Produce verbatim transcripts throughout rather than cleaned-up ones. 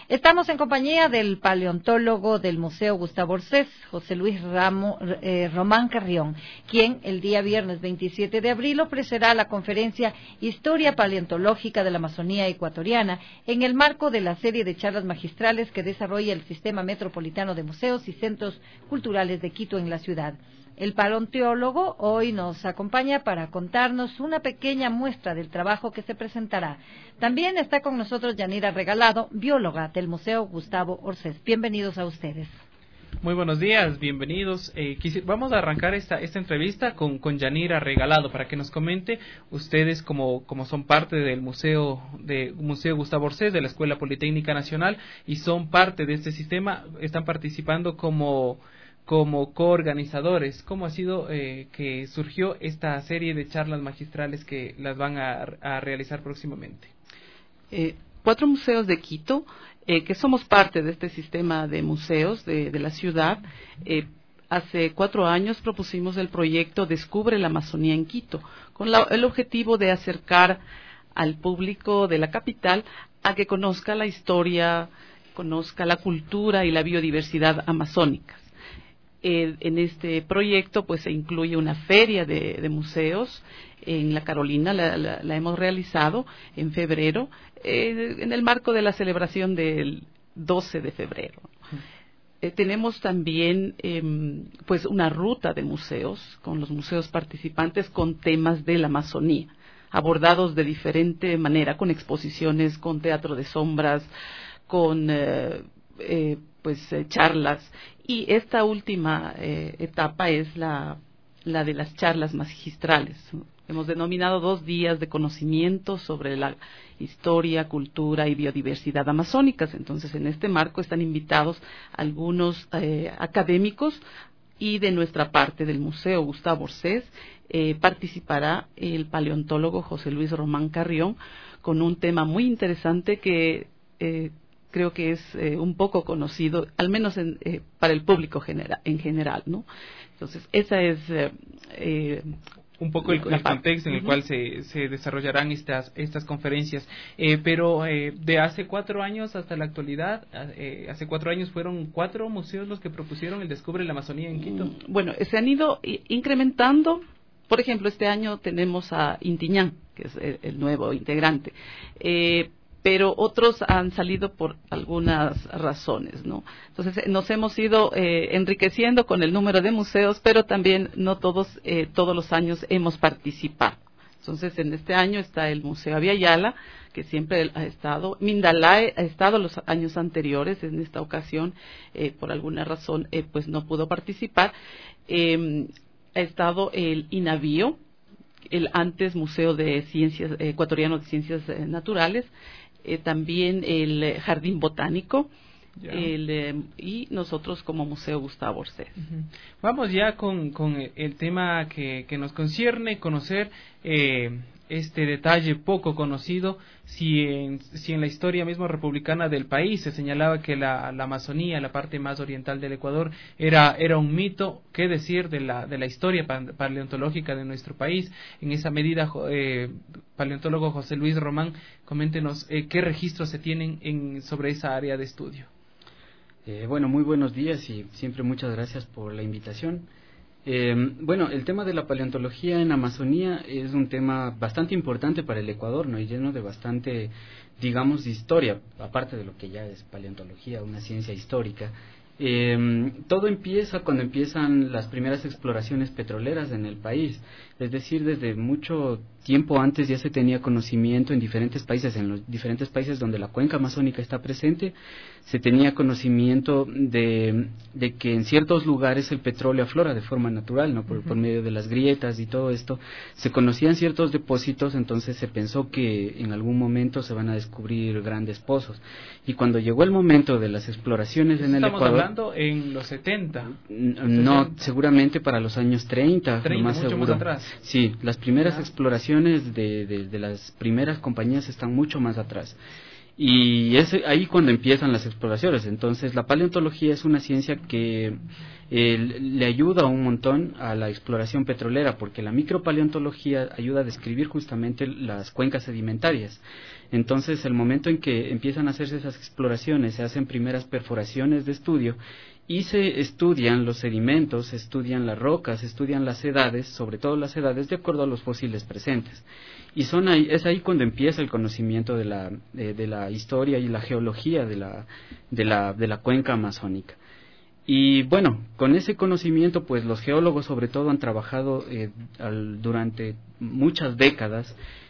Estamos en compañía del paleontólogo del Museo Gustavo Orsés, José Luis Ramo, eh, Román Carrión, quien el día viernes veintisiete de abril ofrecerá la conferencia Historia Paleontológica de la Amazonía Ecuatoriana en el marco de la serie de charlas magistrales que desarrolla el Sistema Metropolitano de Museos y Centros Culturales de Quito en la ciudad. El paleontólogo hoy nos acompaña para contarnos una pequeña muestra del trabajo que se presentará. También está con nosotros Yanira Regalado, bióloga del Museo Gustavo Orsés. Bienvenidos a ustedes. Muy buenos días, bienvenidos. Eh, quisi- vamos a arrancar esta, esta entrevista con, con Yanira Regalado para que nos comente ustedes como, como son parte del Museo de Museo Gustavo Orsés de la Escuela Politécnica Nacional y son parte de este sistema, están participando como como coorganizadores. ¿Cómo ha sido eh, que surgió esta serie de charlas magistrales que las van a, a realizar próximamente? Eh, cuatro museos de Quito, eh, que somos parte de este sistema de museos de, de la ciudad. Eh, hace cuatro años propusimos el proyecto Descubre la Amazonía en Quito, con la, el objetivo de acercar al público de la capital a que conozca la historia, conozca la cultura y la biodiversidad amazónicas. Eh, en este proyecto pues se incluye una feria de, de museos en la Carolina, la, la, la hemos realizado en febrero, eh, en el marco de la celebración del doce de febrero. Eh, tenemos también eh, pues una ruta de museos con los museos participantes con temas de la Amazonía, abordados de diferente manera, con exposiciones, con teatro de sombras, con eh, eh, pues eh, charlas. Y esta última eh, etapa es la, la de las charlas magistrales. Hemos denominado dos días de conocimiento sobre la historia, cultura y biodiversidad amazónicas. Entonces, en este marco están invitados algunos eh, académicos y de nuestra parte del Museo Gustavo Orsés eh, participará el paleontólogo José Luis Román Carrión con un tema muy interesante que eh, creo que es eh, un poco conocido, al menos en, eh, para el público genera, en general, ¿no? Entonces, esa es eh, eh, un poco el, el contexto en el uh-huh. cual se, se desarrollarán estas estas conferencias. Eh, pero eh, de hace cuatro años hasta la actualidad, eh, hace cuatro años fueron cuatro museos los que propusieron el Descubre la Amazonía en Quito. Bueno, se han ido incrementando. Por ejemplo, este año tenemos a Intiñán, que es el, el nuevo integrante. Eh, pero otros han salido por algunas razones, ¿no? Entonces nos hemos ido eh, enriqueciendo con el número de museos, pero también no todos eh, todos los años hemos participado. Entonces en este año está el Museo Aviala, que siempre ha estado, Mindalae ha estado los años anteriores, en esta ocasión eh, por alguna razón eh, pues no pudo participar. Eh, ha estado el INAVIO, el antes Museo de Ciencias eh, Ecuatoriano de Ciencias eh, Naturales. Eh, también el eh, Jardín Botánico el, eh, y nosotros como Museo Gustavo Orsés. Uh-huh. Vamos ya con, con el tema que, que nos concierne, conocer eh, este detalle poco conocido. Si en, si en la historia mismo republicana del país se señalaba que la, la Amazonía, la parte más oriental del Ecuador, era, era un mito, ¿qué decir de la, de la historia paleontológica de nuestro país? En esa medida, eh, paleontólogo José Luis Román, coméntenos eh, qué registros se tienen en, sobre esa área de estudio. Eh, bueno, muy buenos días y siempre muchas gracias por la invitación. Eh, bueno, el tema de la paleontología en Amazonía es un tema bastante importante para el Ecuador, ¿no? Y lleno de bastante, digamos, de historia, aparte de lo que ya es paleontología, una ciencia histórica. Eh, todo empieza cuando empiezan las primeras exploraciones petroleras en el país, es decir, desde mucho tiempo antes ya se tenía conocimiento en diferentes países, en los diferentes países donde la cuenca amazónica está presente, se tenía conocimiento de, de que en ciertos lugares el petróleo aflora de forma natural, ¿no? Por, uh-huh. por medio de las grietas y todo esto, se conocían ciertos depósitos, entonces se pensó que en algún momento se van a descubrir grandes pozos, y cuando llegó el momento de las exploraciones en el Ecuador... Estamos hablando en los setenta. No, sesenta. Seguramente para los años treinta, treinta más mucho seguro. Más atrás. Sí, las primeras ¿Ya? exploraciones de, de, de las primeras compañías están mucho más atrás. Y es ahí cuando empiezan las exploraciones. Entonces, la paleontología es una ciencia que eh, le ayuda un montón a la exploración petrolera, porque la micropaleontología ayuda a describir justamente las cuencas sedimentarias. Entonces, el momento en que empiezan a hacerse esas exploraciones, se hacen primeras perforaciones de estudio y se estudian los sedimentos, se estudian las rocas, se estudian las edades, sobre todo las edades de acuerdo a los fósiles presentes. Y son ahí, es ahí cuando empieza el conocimiento de la, de, de la historia y la geología de la, de la, de la cuenca amazónica. Y bueno, con ese conocimiento, pues los geólogos sobre todo han trabajado eh, al, durante muchas décadas,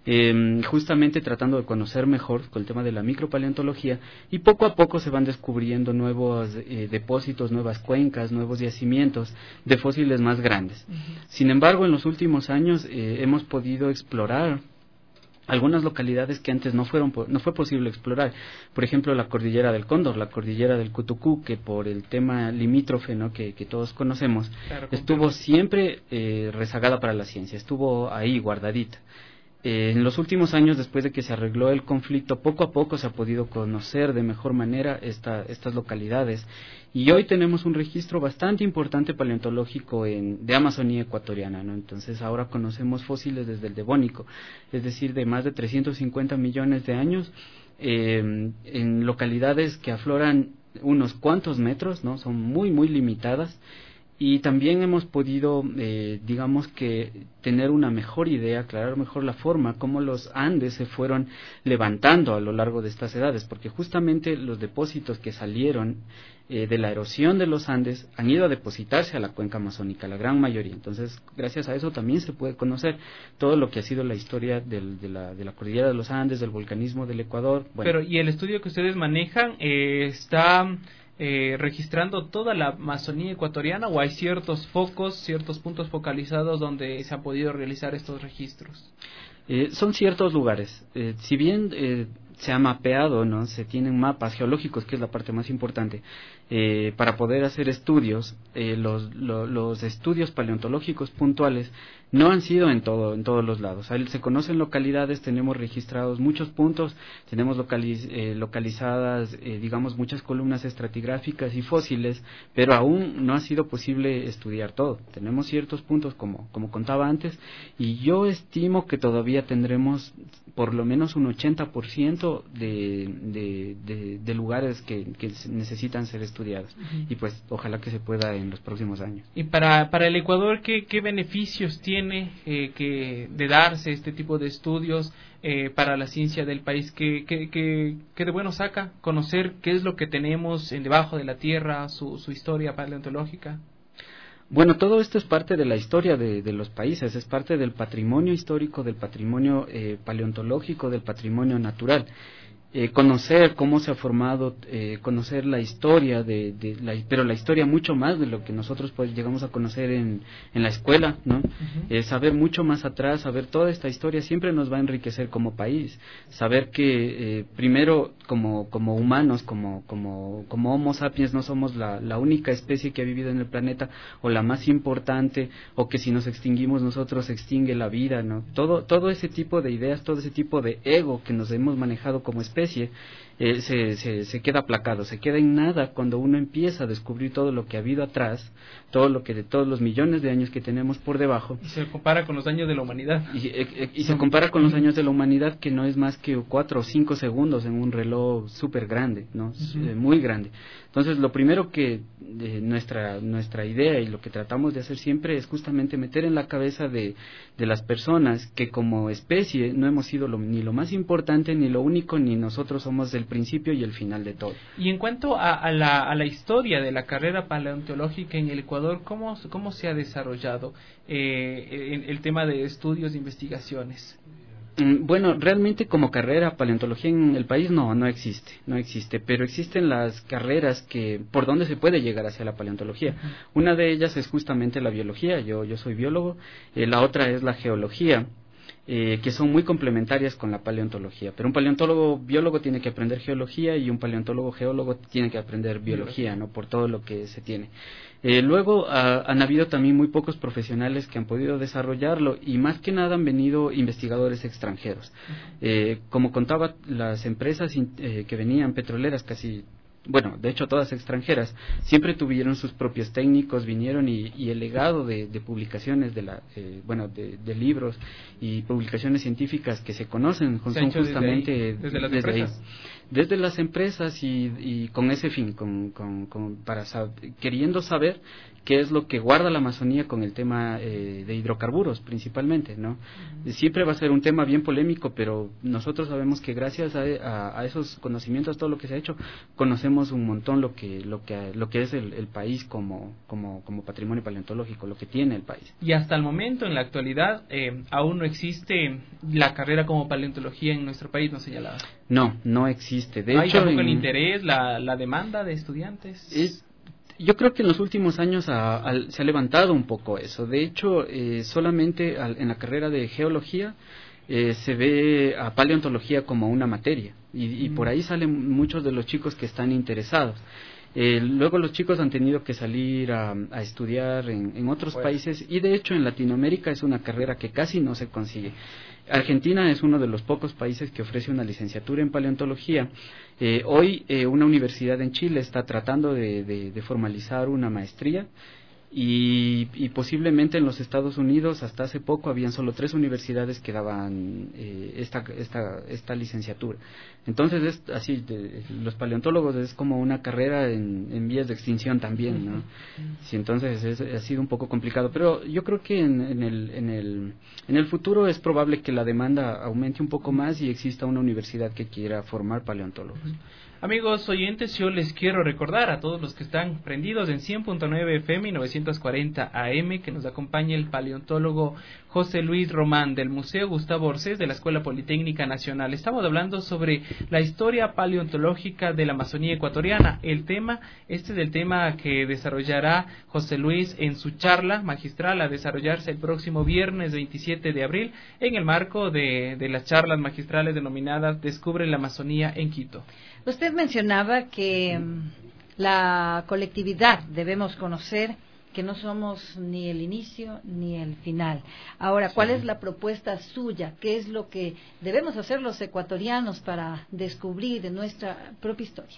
Eh, justamente tratando de conocer mejor con el tema de la micropaleontología, y poco a poco se van descubriendo nuevos eh, depósitos, nuevas cuencas, nuevos yacimientos de fósiles más grandes. Uh-huh. Sin embargo, en los últimos años eh, hemos podido explorar algunas localidades que antes no fueron no fue posible explorar. Por ejemplo, la cordillera del Cóndor, la cordillera del Cutucú, que por el tema limítrofe, ¿no?, que, que todos conocemos, claro, estuvo siempre eh, rezagada para la ciencia, estuvo ahí guardadita. Eh, en los últimos años, después de que se arregló el conflicto, poco a poco se ha podido conocer de mejor manera esta, estas localidades, y hoy tenemos un registro bastante importante paleontológico en, de Amazonía ecuatoriana, ¿no? Entonces ahora conocemos fósiles desde el Devónico, es decir, de más de trescientos cincuenta millones de años, eh, en localidades que afloran unos cuantos metros, ¿no? Son muy, muy limitadas. Y también hemos podido, eh, digamos que, tener una mejor idea, aclarar mejor la forma, cómo los Andes se fueron levantando a lo largo de estas edades, porque justamente los depósitos que salieron eh, de la erosión de los Andes han ido a depositarse a la cuenca amazónica, la gran mayoría. Entonces, gracias a eso también se puede conocer todo lo que ha sido la historia del, de, la, de la cordillera de los Andes, del volcanismo del Ecuador. Bueno. Pero, ¿y el estudio que ustedes manejan eh, está Eh, registrando toda la Amazonía ecuatoriana, o hay ciertos focos, ciertos puntos focalizados donde se han podido realizar estos registros? Eh, son ciertos lugares. Eh, si bien eh, se ha mapeado, ¿no?, se tienen mapas geológicos, que es la parte más importante, eh, para poder hacer estudios, eh, los, lo, los estudios paleontológicos puntuales no han sido en todo en todos los lados. Ahí se conocen localidades, tenemos registrados muchos puntos, tenemos localiz, eh, localizadas, eh, digamos, muchas columnas estratigráficas y fósiles, pero aún no ha sido posible estudiar todo. Tenemos ciertos puntos, como, como contaba antes, y yo estimo que todavía tendremos por lo menos un ochenta por ciento de, de, de, de lugares que, que necesitan ser estudiados. Uh-huh. Y pues ojalá que se pueda en los próximos años. Y para, para el Ecuador, ¿qué, qué beneficios tiene Eh, que de darse este tipo de estudios eh, para la ciencia del país? ¿Qué, qué, qué, qué de bueno saca conocer qué es lo que tenemos en debajo de la tierra, su, su historia paleontológica? Bueno, todo esto es parte de la historia de, de los países, es parte del patrimonio histórico, del patrimonio eh, paleontológico, del patrimonio natural. Eh, conocer cómo se ha formado, eh, conocer la historia, de, de la, pero la historia mucho más de lo que nosotros pues llegamos a conocer en, en la escuela, ¿no? Uh-huh. Eh, saber mucho más atrás, saber toda esta historia siempre nos va a enriquecer como país. Saber que eh, primero como, como humanos, como, como, como Homo sapiens, no somos la, la única especie que ha vivido en el planeta, o la más importante, o que si nos extinguimos nosotros se extingue la vida, ¿no? Todo, todo ese tipo de ideas, todo ese tipo de ego que nos hemos manejado como especie, Eh, se, se, se queda aplacado, se queda en nada cuando uno empieza a descubrir todo lo que ha habido atrás, todo lo que de todos los millones de años que tenemos por debajo. Y se compara con los años de la humanidad. Y, y, y se compara con los años de la humanidad, que no es más que cuatro o cinco segundos en un reloj súper grande, ¿no? Uh-huh. Eh, muy grande. Entonces, lo primero que eh, nuestra nuestra idea y lo que tratamos de hacer siempre es justamente meter en la cabeza de, de las personas que como especie no hemos sido lo, ni lo más importante, ni lo único, ni nosotros somos el principio y el final de todo. Y en cuanto a, a, la, a la historia de la carrera paleontológica en el Ecuador, ¿cómo, cómo se ha desarrollado eh, en, el tema de estudios e investigaciones? Bueno, realmente como carrera paleontología en el país no, no existe, no existe, pero existen las carreras que por donde se puede llegar hacia la paleontología. Uh-huh. Una de ellas es justamente la biología, yo, yo soy biólogo, eh, la otra es la geología. Eh, que son muy complementarias con la paleontología, pero un paleontólogo biólogo tiene que aprender geología y un paleontólogo geólogo tiene que aprender biología, ¿no?, por todo lo que se tiene. Eh, luego a, han habido también muy pocos profesionales que han podido desarrollarlo, y más que nada han venido investigadores extranjeros. Eh, como contaba, las empresas eh, que venían petroleras, casi bueno, de hecho todas extranjeras, siempre tuvieron sus propios técnicos, vinieron y, y el legado de, de publicaciones, de la, eh, bueno, de, de libros y publicaciones científicas que se conocen se son justamente desde, ahí, desde las desde empresas. Ahí. Desde las empresas y, y con ese fin, con, con, con, para sab- queriendo saber qué es lo que guarda la Amazonía con el tema eh, de hidrocarburos principalmente, ¿no? Uh-huh. Siempre va a ser un tema bien polémico, pero nosotros sabemos que gracias a, a, a esos conocimientos, todo lo que se ha hecho, conocemos un montón lo que lo que lo que es el, el país como, como como patrimonio paleontológico, lo que tiene el país. Y hasta el momento, en la actualidad, eh, aún no existe la carrera como paleontología en nuestro país, ¿no, señalaba? No, no existe. De ¿Hay hecho, tampoco en, el interés, la, la demanda de estudiantes? Es, Yo creo que en los últimos años ha, ha, se ha levantado un poco eso. De hecho, eh, solamente al, en la carrera de geología eh, se ve a paleontología como una materia y, y mm. por ahí salen muchos de los chicos que están interesados. Eh, luego los chicos han tenido que salir a, a estudiar en, en otros pues. países y de hecho en Latinoamérica es una carrera que casi no se consigue. Argentina es uno de los pocos países que ofrece una licenciatura en paleontología. Eh, hoy eh, una universidad en Chile está tratando de, de, de formalizar una maestría y, y posiblemente en los Estados Unidos hasta hace poco habían solo tres universidades que daban eh, esta, esta, esta licenciatura. Entonces es así, de, los paleontólogos es como una carrera en, en vías de extinción también, ¿no? Sí, entonces es, ha sido un poco complicado, pero yo creo que en, en, el, en, el, en el futuro es probable que la demanda aumente un poco más y exista una universidad que quiera formar paleontólogos. Amigos oyentes, yo les quiero recordar a todos los que están prendidos en cien punto nueve F M y novecientos cuarenta A M que nos acompaña el paleontólogo José Luis Román del Museo Gustavo Orsés de la Escuela Politécnica Nacional. Estamos hablando sobre la historia paleontológica de la Amazonía ecuatoriana. El tema, este es el tema que desarrollará José Luis en su charla magistral a desarrollarse el próximo viernes veintisiete de abril en el marco de, de las charlas magistrales denominadas Descubre la Amazonía en Quito. Usted mencionaba que um, la colectividad debemos conocer que no somos ni el inicio ni el final. Ahora, ¿cuál sí. es la propuesta suya? ¿Qué es lo que debemos hacer los ecuatorianos para descubrir nuestra propia historia?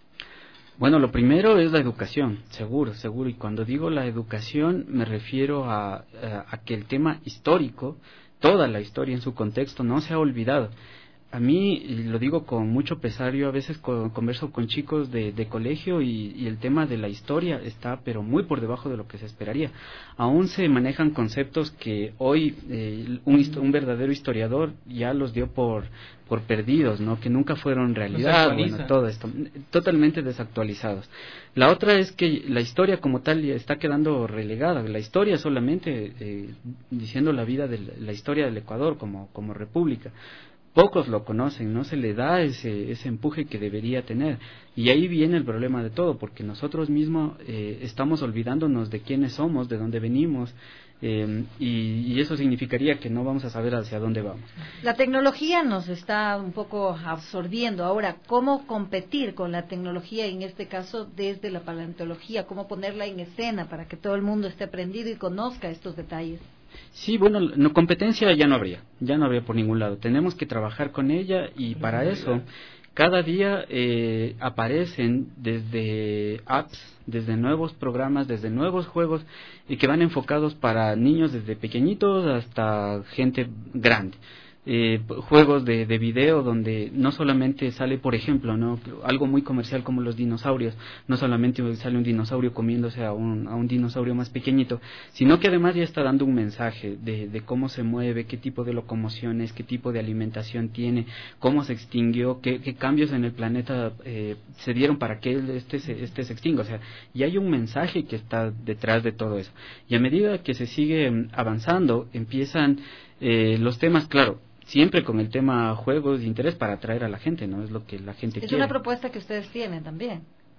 Bueno, lo primero es la educación, seguro, seguro. Y cuando digo la educación me refiero a, a, a que el tema histórico, toda la historia en su contexto, no se ha olvidado. A mí, y lo digo con mucho pesar, yo a veces con, converso con chicos de, de colegio y, y el tema de la historia está pero muy por debajo de lo que se esperaría. Aún se manejan conceptos que hoy eh, un, un verdadero historiador ya los dio por, por perdidos, ¿no? Que nunca fueron realidad, bueno, todo esto, totalmente desactualizados. La otra es que la historia como tal ya está quedando relegada. La historia solamente eh, diciendo la vida de la, la historia del Ecuador como, como república. Pocos lo conocen, no se le da ese, ese empuje que debería tener. Y ahí viene el problema de todo, porque nosotros mismos eh, estamos olvidándonos de quiénes somos, de dónde venimos, eh, y, y eso significaría que no vamos a saber hacia dónde vamos. La tecnología nos está un poco absorbiendo. Ahora, ¿cómo competir con la tecnología, en este caso desde la paleontología? ¿Cómo ponerla en escena para que todo el mundo esté aprendido y conozca estos detalles? Sí, bueno, no, competencia ya no habría, ya no habría por ningún lado. Tenemos que trabajar con ella y para eso cada día eh, aparecen desde apps, desde nuevos programas, desde nuevos juegos y que van enfocados para niños desde pequeñitos hasta gente grande. Eh, juegos de, de video donde no solamente sale, por ejemplo, no algo muy comercial como los dinosaurios, no solamente sale un dinosaurio comiéndose a un, a un dinosaurio más pequeñito, sino que además ya está dando un mensaje de, de cómo se mueve, qué tipo de locomociones, qué tipo de alimentación tiene, cómo se extinguió, qué, qué cambios en el planeta eh, se dieron para que este se, este se extinga. O sea, ya hay un mensaje que está detrás de todo eso. Y a medida que se sigue avanzando, empiezan eh, los temas, claro, siempre con el tema juegos de interés para atraer a la gente, ¿no? Es lo que la gente es quiere. Es una propuesta que ustedes tienen también.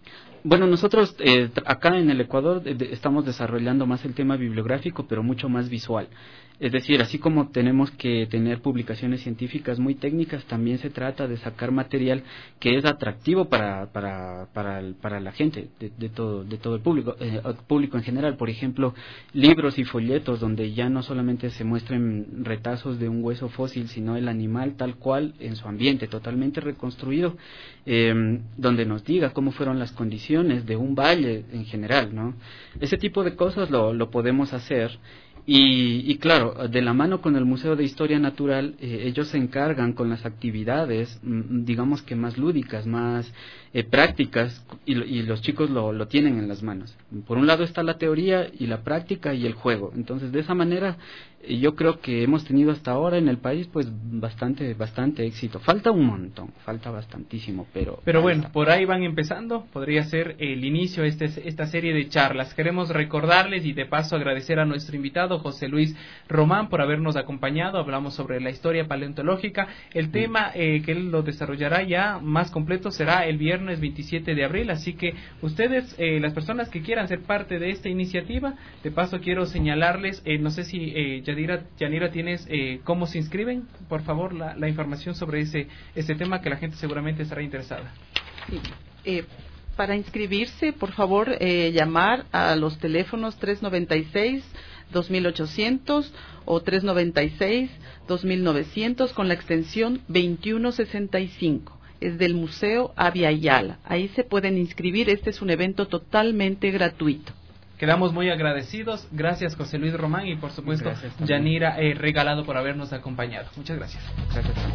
Bueno, nosotros eh, acá en el Ecuador de, de, estamos desarrollando más el tema bibliográfico, pero mucho más visual. Es decir, así como tenemos que tener publicaciones científicas muy técnicas, también se trata de sacar material que es atractivo para para para, el, para la gente de, de todo de todo el público eh, público en general. Por ejemplo, libros y folletos donde ya no solamente se muestren retazos de un hueso fósil, sino el animal tal cual en su ambiente, totalmente reconstruido, eh, donde nos diga cómo fueron las condiciones de un valle en general, ¿no? Ese tipo de cosas lo lo podemos hacer. Y, y claro, de la mano con el Museo de Historia Natural, eh, ellos se encargan con las actividades, mm, digamos que más lúdicas, más eh, prácticas, y, y los chicos lo, lo tienen en las manos. Por un lado está la teoría y la práctica y el juego. Entonces, de esa manera, eh, yo creo que hemos tenido hasta ahora en el país, pues, bastante, bastante éxito. Falta un montón, falta bastantísimo, pero... Pero bueno, por ahí van empezando, podría ser el inicio de este, esta serie de charlas. Queremos recordarles y de paso agradecer a nuestro invitado, José Luis Román, por habernos acompañado. Hablamos sobre la historia paleontológica. El tema eh, que él lo desarrollará ya más completo será el viernes veintisiete de abril, así que ustedes, eh, las personas que quieran ser parte de esta iniciativa, de paso quiero señalarles, eh, no sé si eh, Yadira, Yanira, tienes eh, cómo se inscriben, por favor, la, la información sobre ese, ese tema que la gente seguramente estará interesada. Sí. Eh, para inscribirse, por favor, eh, llamar a los teléfonos tres noventa y seis, dos mil ochocientos o tres noventa y seis, dos mil novecientos con la extensión veintiuno sesenta y cinco. Es del Museo Avia Yala. Ahí se pueden inscribir. Este es un evento totalmente gratuito. Quedamos muy agradecidos. Gracias, José Luis Román, y por supuesto, Yanira eh, Regalado, por habernos acompañado. Muchas gracias. Gracias.